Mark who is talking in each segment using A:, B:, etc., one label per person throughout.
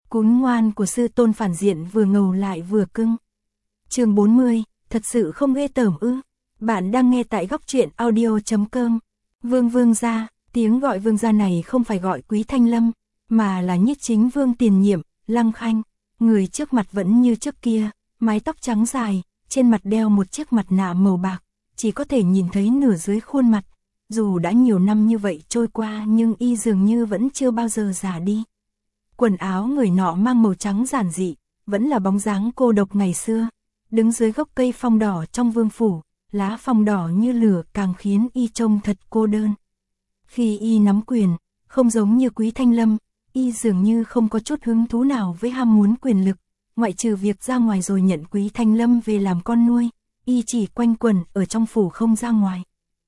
A: Cún ngoan của sư tôn phản diện vừa ngầu lại vừa cưng. Chương 40, thật sự không ghê tởm ư? Bạn đang nghe tại góc truyện audio.com. Vương gia, tiếng gọi vương gia này không phải gọi Quý Thanh Lâm, mà là nhiếp chính vương tiền nhiệm, Lăng Khanh. Người trước mặt vẫn như trước kia, mái tóc trắng dài, trên mặt đeo một chiếc mặt nạ màu bạc, chỉ có thể nhìn thấy nửa dưới khuôn mặt. Dù đã nhiều năm như vậy trôi qua nhưng y dường như vẫn chưa bao giờ già đi. Quần áo người nọ mang màu trắng giản dị, vẫn là bóng dáng cô độc ngày xưa. Đứng dưới gốc cây phong đỏ trong vương phủ, lá phong đỏ như lửa càng khiến y trông thật cô đơn. Khi y nắm quyền, không giống như Quý Thanh Lâm, y dường như không có chút hứng thú nào với ham muốn quyền lực, ngoại trừ việc ra ngoài rồi nhận Quý Thanh Lâm về làm con nuôi, y chỉ quanh quẩn ở trong phủ không ra ngoài.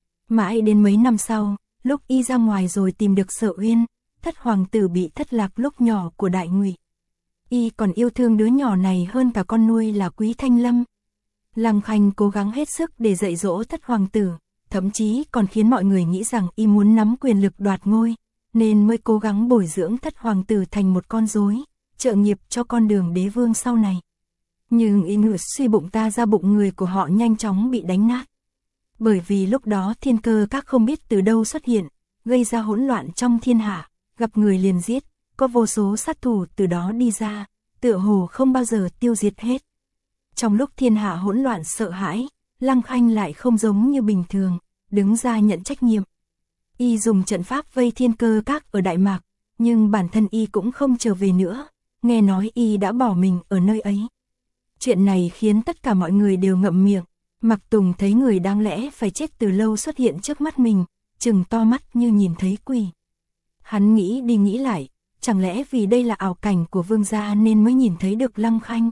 A: Mãi đến mấy năm sau, lúc y ra ngoài rồi tìm được Sở Uyên, thất hoàng tử bị thất lạc lúc nhỏ của Đại Ngụy. Y còn yêu thương đứa nhỏ này hơn cả con nuôi là Quý Thanh Lâm. Lăng Khanh cố gắng hết sức để dạy dỗ thất hoàng tử, thậm chí còn khiến mọi người nghĩ rằng y muốn nắm quyền lực đoạt ngôi, nên mới cố gắng bồi dưỡng thất hoàng tử thành một con rối, trợ nghiệp cho con đường đế vương sau này. Nhưng y ngựa suy bụng ta ra bụng người của họ nhanh chóng bị đánh nát. Bởi vì lúc đó Thiên Cơ Các không biết từ đâu xuất hiện, gây ra hỗn loạn trong thiên hạ, gặp người liền giết, có vô số sát thủ từ đó đi ra, tựa hồ không bao giờ tiêu diệt hết. Trong lúc thiên hạ hỗn loạn sợ hãi, Lăng Khanh lại không giống như bình thường, đứng ra nhận trách nhiệm. Y dùng trận pháp vây Thiên Cơ Các ở Đại Mạc, nhưng bản thân y cũng không trở về nữa, nghe nói y đã bỏ mình ở nơi ấy. Chuyện này khiến tất cả mọi người đều ngậm miệng. Mạc Tùng thấy người đáng lẽ phải chết từ lâu xuất hiện trước mắt mình, trừng to mắt như nhìn thấy quỷ. Hắn nghĩ đi nghĩ lại, chẳng lẽ vì đây là ảo cảnh của vương gia nên mới nhìn thấy được Lăng Khanh?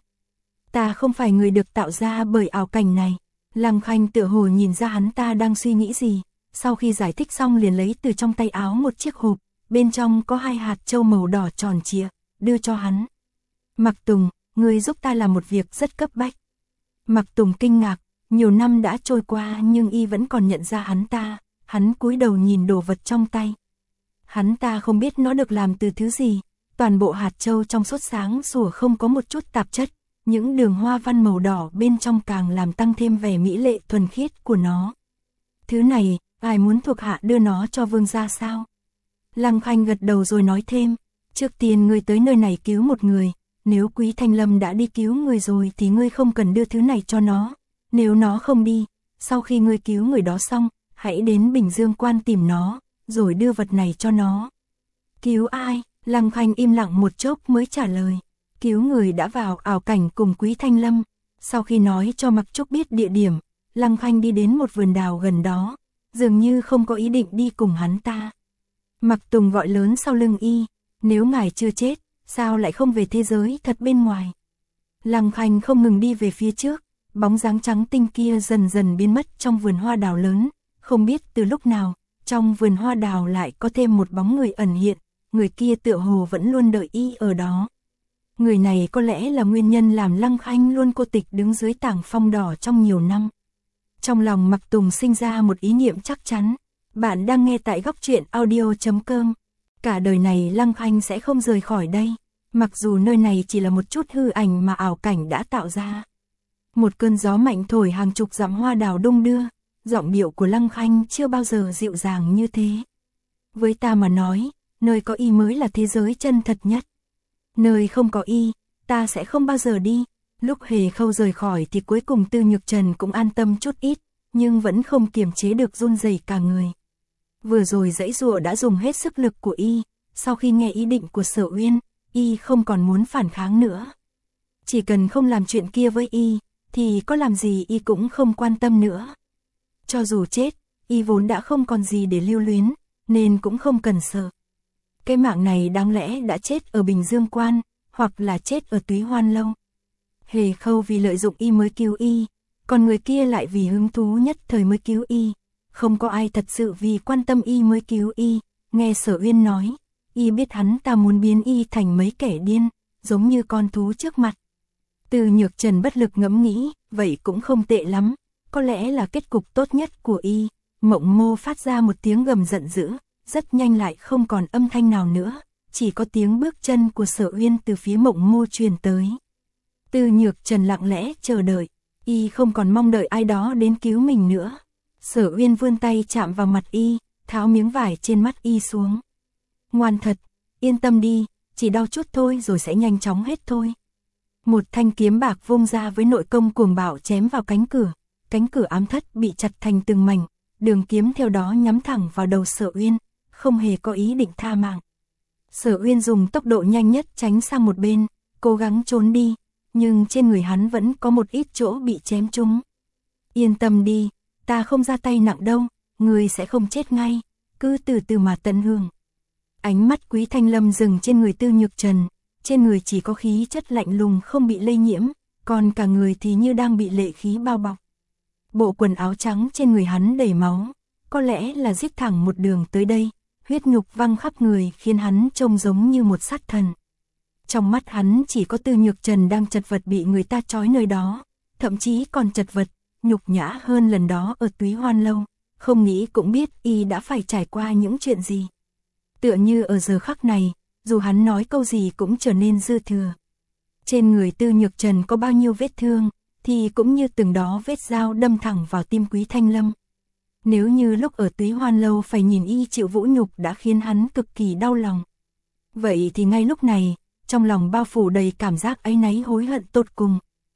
A: Ta không phải người được tạo ra bởi ảo cảnh này. Lăng Khanh tựa hồ nhìn ra hắn ta đang suy nghĩ gì, sau khi giải thích xong liền lấy từ trong tay áo một chiếc hộp, bên trong có 2 hạt châu màu đỏ tròn trịa, đưa cho hắn. Mạc Tùng, ngươi giúp ta làm một việc rất cấp bách. Mạc Tùng kinh ngạc, nhiều năm đã trôi qua nhưng y vẫn còn nhận ra hắn ta, hắn cúi đầu nhìn đồ vật trong tay. Hắn ta không biết nó được làm từ thứ gì, toàn bộ hạt châu trong suốt sáng sủa không có một chút tạp chất, những đường hoa văn màu đỏ bên trong càng làm tăng thêm vẻ mỹ lệ thuần khiết của nó. Thứ này, ai muốn thuộc hạ đưa nó cho vương gia sao? Lăng Khanh gật đầu rồi nói thêm, trước tiên ngươi tới nơi này cứu một người, nếu Quý Thanh Lâm đã đi cứu người rồi thì ngươi không cần đưa thứ này cho nó. Nếu nó không đi, sau khi ngươi cứu người đó xong, hãy đến Bình Dương Quan tìm nó, rồi đưa vật này cho nó. Cứu ai? Lăng Khanh im lặng một chốc mới trả lời. Cứu người đã vào ảo cảnh cùng Quý Thanh Lâm. Sau khi nói cho Mạc Trúc biết địa điểm, Lăng Khanh đi đến một vườn đào gần đó, dường như không có ý định đi cùng hắn ta. Mạc Tùng gọi lớn sau lưng y, nếu ngài chưa chết, sao lại không về thế giới thật bên ngoài? Lăng Khanh không ngừng đi về phía trước. Bóng dáng trắng tinh kia dần dần biến mất trong vườn hoa đào lớn, không biết từ lúc nào, trong vườn hoa đào lại có thêm một bóng người ẩn hiện, người kia tựa hồ vẫn luôn đợi y ở đó. Người này có lẽ là nguyên nhân làm Lăng Khanh luôn cô tịch đứng dưới tảng phong đỏ trong nhiều năm. Trong lòng Mạc Tùng sinh ra một ý niệm chắc chắn, bạn đang nghe tại góc truyện audio.com. Cả đời này Lăng Khanh sẽ không rời khỏi đây, mặc dù nơi này chỉ là một chút hư ảnh mà ảo cảnh đã tạo ra. Một cơn gió mạnh thổi hàng chục dặm hoa đào đung đưa, giọng điệu của Lăng Khanh chưa bao giờ dịu dàng như thế. Với ta mà nói, nơi có y mới là thế giới chân thật nhất. Nơi không có y, ta sẽ không bao giờ đi. Lúc Hề Khâu rời khỏi thì cuối cùng Tư Nhược Trần cũng an tâm chút ít, nhưng vẫn không kiềm chế được run rẩy cả người. Vừa rồi giãy giụa đã dùng hết sức lực của y, sau khi nghe ý định của Sở Uyên, y không còn muốn phản kháng nữa. Chỉ cần không làm chuyện kia với y, thì có làm gì y cũng không quan tâm nữa. Cho dù chết, y vốn đã không còn gì để lưu luyến, nên cũng không cần sợ. Cái mạng này đáng lẽ đã chết ở Bình Dương Quan, hoặc là chết ở Túy Hoan Lâu. Hề Khâu vì lợi dụng y mới cứu y, còn người kia lại vì hứng thú nhất thời mới cứu y. Không có ai thật sự vì quan tâm y mới cứu y. Nghe Sở Uyên nói, y biết hắn ta muốn biến y thành mấy kẻ điên, giống như con thú trước mặt. Từ Nhược Trần bất lực ngẫm nghĩ, vậy cũng không tệ lắm, có lẽ là kết cục tốt nhất của y. Mộng Mô phát ra một tiếng gầm giận dữ, rất nhanh lại không còn âm thanh nào nữa, chỉ có tiếng bước chân của Sở Uyên từ phía Mộng Mô truyền tới. Tư Nhược Trần lặng lẽ chờ đợi, y không còn mong đợi ai đó đến cứu mình nữa. Sở Uyên vươn tay chạm vào mặt y, tháo miếng vải trên mắt y xuống. Ngoan thật, yên tâm đi, chỉ đau chút thôi rồi sẽ nhanh chóng hết thôi. Một thanh kiếm bạc vung ra với nội công cuồng bạo chém vào cánh cửa ám thất bị chặt thành từng mảnh, đường kiếm theo đó nhắm thẳng vào đầu Sở Uyên, không hề có ý định tha mạng. Sở Uyên dùng tốc độ nhanh nhất tránh sang một bên, cố gắng trốn đi, nhưng trên người hắn vẫn có một ít chỗ bị chém trúng. Yên tâm đi, ta không ra tay nặng đâu, người sẽ không chết ngay, cứ từ từ mà tận hưởng. Ánh mắt Quý Thanh Lâm dừng trên người Tư Nhược Trần, trên người chỉ có khí chất lạnh lùng không bị lây nhiễm, còn cả người thì như đang bị lệ khí bao bọc. Bộ quần áo trắng trên người hắn đầy máu, có lẽ là giết thẳng một đường tới đây, huyết nhục văng khắp người khiến hắn trông giống như một sát thần. Trong mắt hắn chỉ có Tư Nhược Trần đang chật vật bị người ta trói nơi đó, thậm chí còn chật vật, nhục nhã hơn lần đó ở Túy Hoan Lâu, không nghĩ cũng biết y đã phải trải qua những chuyện gì. Tựa như ở giờ khắc này, dù hắn nói câu gì cũng trở nên dư thừa. Trên người Tư Nhược Trần có bao nhiêu vết thương, thì cũng như từng đó vết dao đâm thẳng vào tim Quý Thanh Lâm. Nếu như lúc ở Túy Hoan Lâu phải nhìn y chịu vũ nhục đã khiến hắn cực kỳ đau lòng. Vậy thì ngay lúc này, trong lòng bao phủ đầy cảm giác áy náy hối hận tột cùng.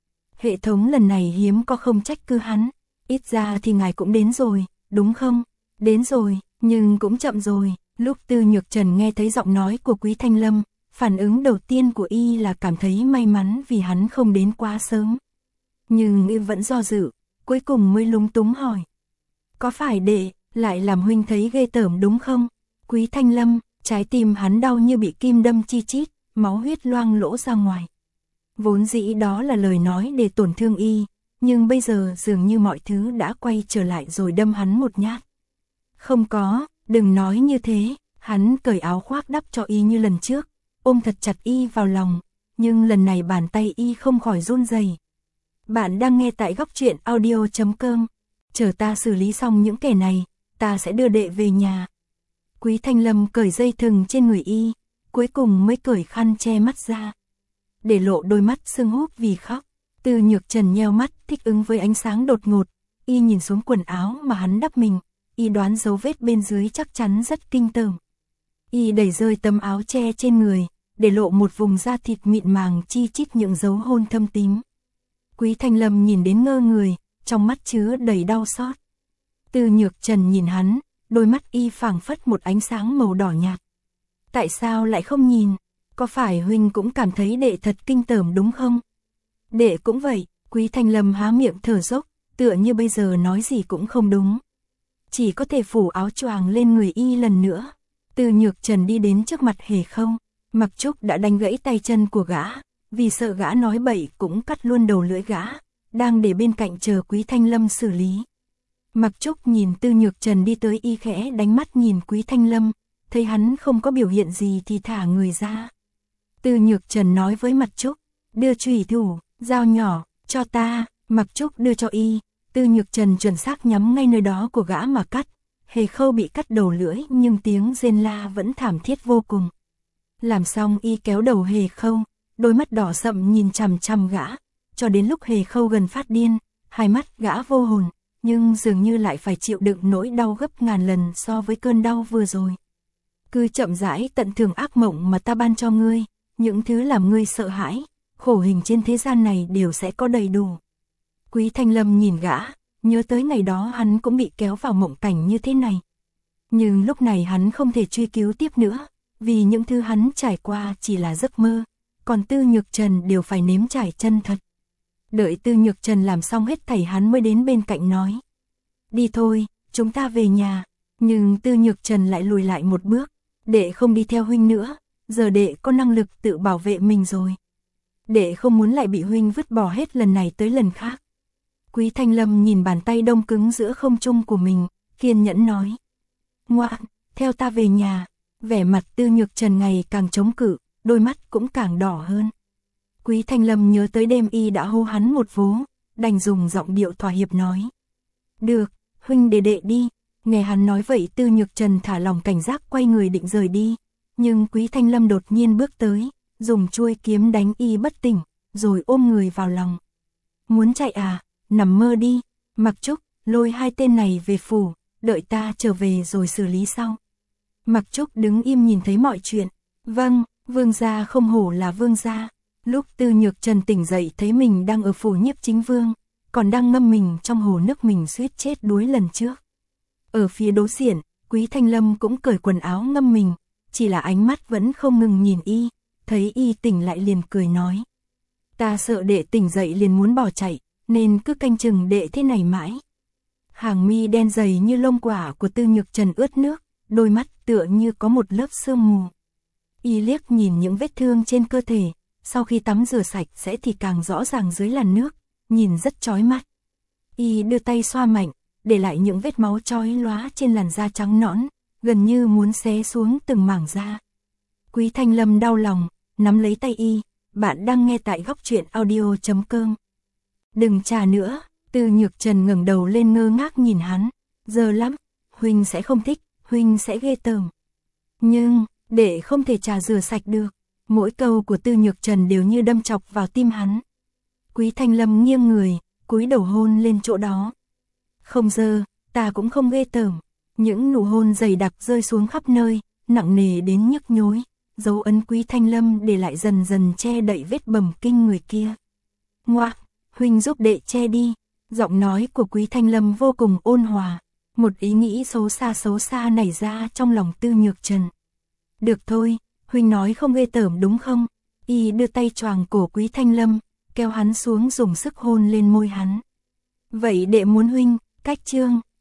A: Hệ thống lần này hiếm có không trách cứ hắn, ít ra thì ngài cũng đến rồi, đúng không? Đến rồi, nhưng cũng chậm rồi. Lúc Tư Nhược Trần nghe thấy giọng nói của Quý Thanh Lâm, phản ứng đầu tiên của y là cảm thấy may mắn vì hắn không đến quá sớm. Nhưng y vẫn do dự, cuối cùng mới lúng túng hỏi. Có phải đệ lại làm huynh thấy ghê tởm đúng không? Quý Thanh Lâm, trái tim hắn đau như bị kim đâm chi chít, máu huyết loang lỗ ra ngoài. Vốn dĩ đó là lời nói để tổn thương y, nhưng bây giờ dường như mọi thứ đã quay trở lại rồi đâm hắn một nhát. Không có, đừng nói như thế, hắn cởi áo khoác đắp cho y như lần trước, ôm thật chặt y vào lòng, nhưng lần này bàn tay y không khỏi run rẩy. Bạn đang nghe tại góc truyện audio.com, chờ ta xử lý xong những kẻ này, ta sẽ đưa đệ về nhà. Quý Thanh Lâm cởi dây thừng trên người y, cuối cùng mới cởi khăn che mắt ra, để lộ đôi mắt sưng húp vì khóc. Tư Nhược Trần nheo mắt thích ứng với ánh sáng đột ngột, y nhìn xuống quần áo mà hắn đắp mình, y đoán dấu vết bên dưới chắc chắn rất kinh tởm. Y đẩy rơi tấm áo che trên người, để lộ một vùng da thịt mịn màng chi chít những dấu hôn thâm tím. Quý Thanh Lâm nhìn đến ngơ người, trong mắt chứa đầy đau xót. Tư Nhược Trần nhìn hắn, đôi mắt y phảng phất một ánh sáng màu đỏ nhạt. Tại sao lại không nhìn? Có phải huynh cũng cảm thấy đệ thật kinh tởm đúng không? Đệ cũng vậy. Quý Thanh Lâm há miệng thở dốc, tựa như bây giờ nói gì cũng không đúng. Chỉ có thể phủ áo choàng lên người y lần nữa. Tư Nhược Trần đi đến trước mặt Hề Không, Mặc Trúc đã đánh gãy tay chân của gã, vì sợ gã nói bậy cũng cắt luôn đầu lưỡi gã, đang để bên cạnh chờ Quý Thanh Lâm xử lý. Mặc Trúc nhìn Tư Nhược Trần đi tới y khẽ đánh mắt nhìn Quý Thanh Lâm, thấy hắn không có biểu hiện gì thì thả người ra. Tư Nhược Trần nói với Mặc Trúc, đưa chùy thủ, dao nhỏ, cho ta. Mặc Trúc đưa cho y, Tư Nhược Trần chuẩn xác nhắm ngay nơi đó của gã mà cắt. Hề Khâu bị cắt đầu lưỡi nhưng tiếng rên la vẫn thảm thiết vô cùng. Làm xong y kéo đầu Hề Khâu, đôi mắt đỏ sậm nhìn chằm chằm gã, cho đến lúc Hề Khâu gần phát điên, hai mắt gã vô hồn, nhưng dường như lại phải chịu đựng nỗi đau gấp ngàn lần so với cơn đau vừa rồi. Cứ chậm rãi tận hưởng ác mộng mà ta ban cho ngươi, những thứ làm ngươi sợ hãi, khổ hình trên thế gian này đều sẽ có đầy đủ. Quý Thanh Lâm nhìn gã, nhớ tới ngày đó hắn cũng bị kéo vào mộng cảnh như thế này. Nhưng lúc này hắn không thể truy cứu tiếp nữa, vì những thứ hắn trải qua chỉ là giấc mơ, còn Tư Nhược Trần đều phải nếm trải chân thật. Đợi Tư Nhược Trần làm xong hết thảy hắn mới đến bên cạnh nói. Đi thôi, chúng ta về nhà. Nhưng Tư Nhược Trần lại lùi lại một bước, đệ không đi theo huynh nữa, giờ đệ có năng lực tự bảo vệ mình rồi. Đệ không muốn lại bị huynh vứt bỏ hết lần này tới lần khác. Quý Thanh Lâm nhìn bàn tay đông cứng giữa không trung của mình, kiên nhẫn nói. Ngoan, theo ta về nhà. Vẻ mặt Tư Nhược Trần ngày càng chống cự, đôi mắt cũng càng đỏ hơn. Quý Thanh Lâm nhớ tới đêm y đã hô hắn một vố, đành dùng giọng điệu thỏa hiệp nói. Được, huynh để đệ đi. Nghe hắn nói vậy Tư Nhược Trần thả lòng cảnh giác quay người định rời đi, Nhưng Quý Thanh Lâm đột nhiên bước tới, dùng chuôi kiếm đánh y bất tỉnh, rồi ôm người vào lòng. Muốn chạy à, nằm mơ đi, Mặc Trúc, lôi hai tên này về phủ, đợi ta trở về rồi xử lý sau. Mặc Trúc đứng im nhìn thấy mọi chuyện. Vâng, vương gia không hổ là vương gia. Lúc Tư Nhược Trần tỉnh dậy thấy mình đang ở phủ Nhiếp Chính Vương, còn đang ngâm mình trong hồ nước mình suýt chết đuối lần trước. Ở phía đối diện, Quý Thanh Lâm cũng cởi quần áo ngâm mình, chỉ là ánh mắt vẫn không ngừng nhìn y, thấy y tỉnh lại liền cười nói. Ta sợ đệ tỉnh dậy liền muốn bỏ chạy, nên cứ canh chừng đệ thế này mãi. Hàng mi đen dày như lông quả của Tư Nhược Trần ướt nước, đôi mắt tựa như có một lớp sương mù. Y liếc nhìn những vết thương trên cơ thể, sau khi tắm rửa sạch sẽ thì càng rõ ràng dưới làn nước, nhìn rất chói mắt. Y đưa tay xoa mạnh, để lại những vết máu chói lóa trên làn da trắng nõn, gần như muốn xé xuống từng mảng da. Quý Thanh Lâm đau lòng, nắm lấy tay y, bạn đang nghe tại Góc Truyện Audio.com. Đừng trà nữa, Tư Nhược Trần ngẩng đầu lên ngơ ngác nhìn hắn, giờ lắm, huynh sẽ không thích, huynh sẽ ghê tởm. Nhưng, để không thể trà rửa sạch được, mỗi câu của Tư Nhược Trần đều như đâm chọc vào tim hắn. Quý Thanh Lâm nghiêng người, cúi đầu hôn lên chỗ đó. Không dơ, ta cũng không ghê tởm. Những nụ hôn dày đặc rơi xuống khắp nơi, nặng nề đến nhức nhối. Dấu ấn Quý Thanh Lâm để lại dần dần che đậy vết bầm kinh người kia. Ngoác, huynh giúp đệ che đi. Giọng nói của Quý Thanh Lâm vô cùng ôn hòa. Một ý nghĩ xấu xa nảy ra trong lòng Tư Nhược Trần. Được thôi, huynh nói không ghê tởm đúng không? Y đưa tay choàng cổ Quý Thanh Lâm, kéo hắn xuống dùng sức hôn lên môi hắn. Vậy đệ muốn huynh, cách chương.